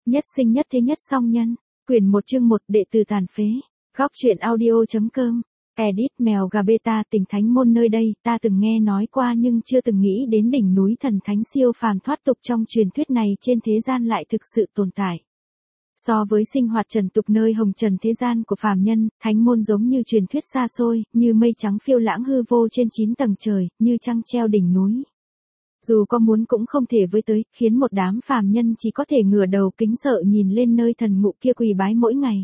Nhất sinh nhất thế nhất song nhân. Quyển 1 chương 1 đệ tử tàn phế. Góc truyện audio.com. Edit mèo gà beta tỉnh thánh môn nơi đây, ta từng nghe nói qua nhưng chưa từng nghĩ đến đỉnh núi thần thánh siêu phàm thoát tục trong truyền thuyết này trên thế gian lại thực sự tồn tại. So với sinh hoạt trần tục nơi hồng trần thế gian của phàm nhân, thánh môn giống như truyền thuyết xa xôi, như mây trắng phiêu lãng hư vô trên 9 tầng trời, như trăng treo đỉnh núi. Dù có muốn cũng không thể với tới, khiến một đám phàm nhân chỉ có thể ngửa đầu kính sợ nhìn lên nơi thần ngụ kia quỳ bái mỗi ngày.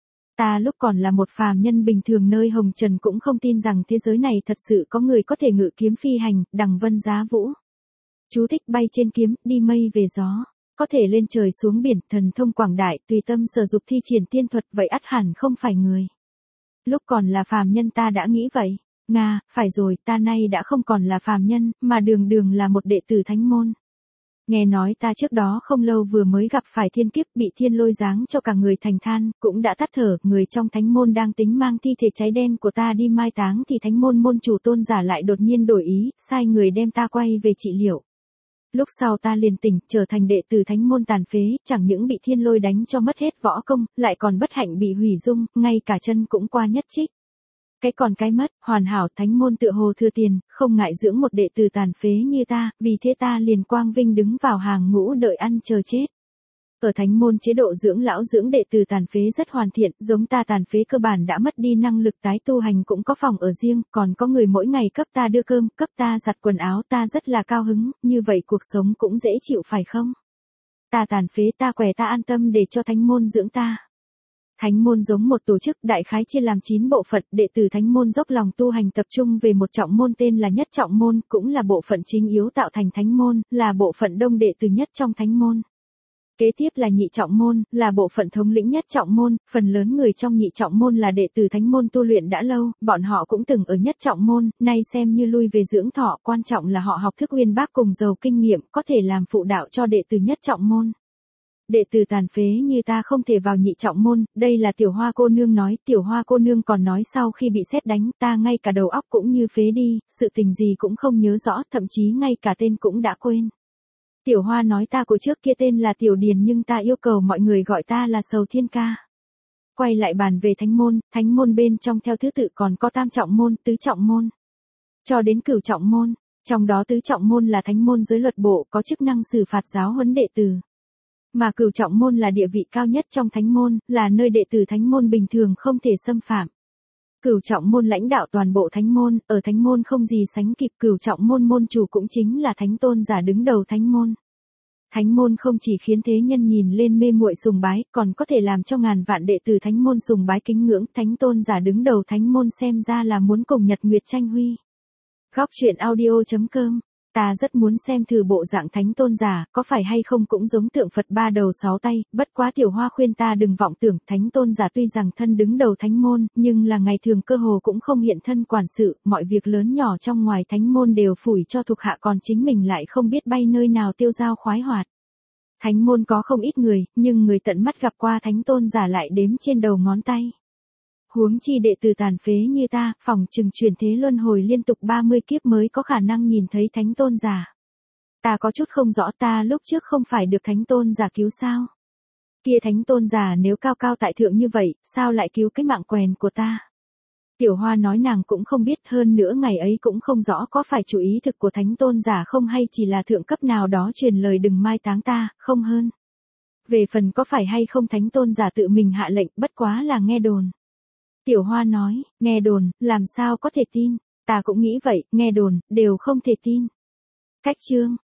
Ta lúc còn là một phàm nhân bình thường nơi hồng trần cũng không tin rằng thế giới này thật sự có người có thể ngự kiếm phi hành, đằng vân giá vũ. Chú thích bay trên kiếm, đi mây về gió. Có thể lên trời xuống biển, thần thông quảng đại, tùy tâm sở dục thi triển tiên thuật, vậy ắt hẳn không phải người. Lúc còn là phàm nhân ta đã nghĩ vậy. Nga, phải rồi, ta nay đã không còn là phàm nhân, mà đường đường là một đệ tử thánh môn. Nghe nói ta trước đó không lâu vừa mới gặp phải thiên kiếp, bị thiên lôi giáng cho cả người thành than, cũng đã tắt thở, người trong thánh môn đang tính mang thi thể cháy đen của ta đi mai táng thì thánh môn môn chủ Tôn giả lại đột nhiên đổi ý, sai người đem ta quay về trị liệu. Lúc sau ta liền tỉnh, trở thành đệ tử thánh môn tàn phế, chẳng những bị thiên lôi đánh cho mất hết võ công, lại còn bất hạnh bị hủy dung, ngay cả chân cũng qua nhất trích. Cái còn cái mất, hoàn hảo, thánh môn tựa hồ thừa tiền, không ngại dưỡng một đệ tử tàn phế như ta, vì thế ta liền quang vinh đứng vào hàng ngũ đợi ăn chờ chết. Ở thánh môn chế độ dưỡng lão dưỡng đệ tử tàn phế rất hoàn thiện, giống ta tàn phế cơ bản đã mất đi năng lực tái tu hành cũng có phòng ở riêng, còn có người mỗi ngày cấp ta đưa cơm, cấp ta giặt quần áo, ta rất là cao hứng, như vậy cuộc sống cũng dễ chịu phải không? Ta tàn phế ta khỏe ta an tâm để cho thánh môn dưỡng ta. Thánh môn giống một tổ chức đại khái chia làm 9 bộ phận, đệ tử thánh môn dốc lòng tu hành tập trung về một trọng môn tên là nhất trọng môn, cũng là bộ phận chính yếu tạo thành thánh môn, là bộ phận đông đệ tử nhất trong thánh môn. Kế tiếp là nhị trọng môn, là bộ phận thống lĩnh nhất trọng môn, phần lớn người trong nhị trọng môn là đệ tử thánh môn tu luyện đã lâu, bọn họ cũng từng ở nhất trọng môn, nay xem như lui về dưỡng thọ, quan trọng là họ học thức uyên bác cùng giàu kinh nghiệm, có thể làm phụ đạo cho đệ tử nhất trọng môn. Đệ tử tàn phế như ta không thể vào nhị trọng môn, đây là Tiểu Hoa cô nương nói, Tiểu Hoa cô nương còn nói sau khi bị sét đánh, ta ngay cả đầu óc cũng như phế đi, sự tình gì cũng không nhớ rõ, thậm chí ngay cả tên cũng đã quên. Tiểu Hoa nói ta của trước kia tên là Tiểu Điền nhưng ta yêu cầu mọi người gọi ta là Sầu Thiên Ca. Quay lại bàn về thánh môn bên trong theo thứ tự còn có tam trọng môn, tứ trọng môn, cho đến cửu trọng môn, trong đó tứ trọng môn là thánh môn giới luật bộ có chức năng xử phạt giáo huấn đệ tử. Mà cửu trọng môn là địa vị cao nhất trong thánh môn, là nơi đệ tử thánh môn bình thường không thể xâm phạm. Cửu trọng môn lãnh đạo toàn bộ thánh môn, ở thánh môn không gì sánh kịp, cửu trọng môn môn chủ cũng chính là thánh tôn giả đứng đầu thánh môn. Thánh môn không chỉ khiến thế nhân nhìn lên mê muội sùng bái, còn có thể làm cho ngàn vạn đệ tử thánh môn sùng bái kính ngưỡng, thánh tôn giả đứng đầu thánh môn xem ra là muốn cùng Nhật Nguyệt tranh huy. Góc truyện audio.com. Ta rất muốn xem thử bộ dạng thánh tôn giả, có phải hay không cũng giống tượng Phật 3 đầu 6 tay, bất quá Tiểu Hoa khuyên ta đừng vọng tưởng, thánh tôn giả tuy rằng thân đứng đầu thánh môn, nhưng là ngày thường cơ hồ cũng không hiện thân quản sự, mọi việc lớn nhỏ trong ngoài thánh môn đều phủi cho thuộc hạ còn chính mình lại không biết bay nơi nào tiêu dao khoái hoạt. Thánh môn có không ít người, nhưng người tận mắt gặp qua thánh tôn giả lại đếm trên đầu ngón tay. Huống chi đệ tử tàn phế như ta, phỏng chừng chuyển thế luân hồi liên tục 30 kiếp mới có khả năng nhìn thấy thánh tôn giả. Ta có chút không rõ ta lúc trước không phải được thánh tôn giả cứu sao? Kia thánh tôn giả nếu cao cao tại thượng như vậy, sao lại cứu cái mạng quèn của ta? Tiểu Hoa nói nàng cũng không biết, hơn nữa ngày ấy cũng không rõ có phải chủ ý thực của thánh tôn giả không hay chỉ là thượng cấp nào đó truyền lời đừng mai táng ta, không hơn. Về phần có phải hay không thánh tôn giả tự mình hạ lệnh, bất quá là nghe đồn. Tiểu Hoa nói, nghe đồn, làm sao có thể tin, ta cũng nghĩ vậy, nghe đồn, đều không thể tin. Cách chương.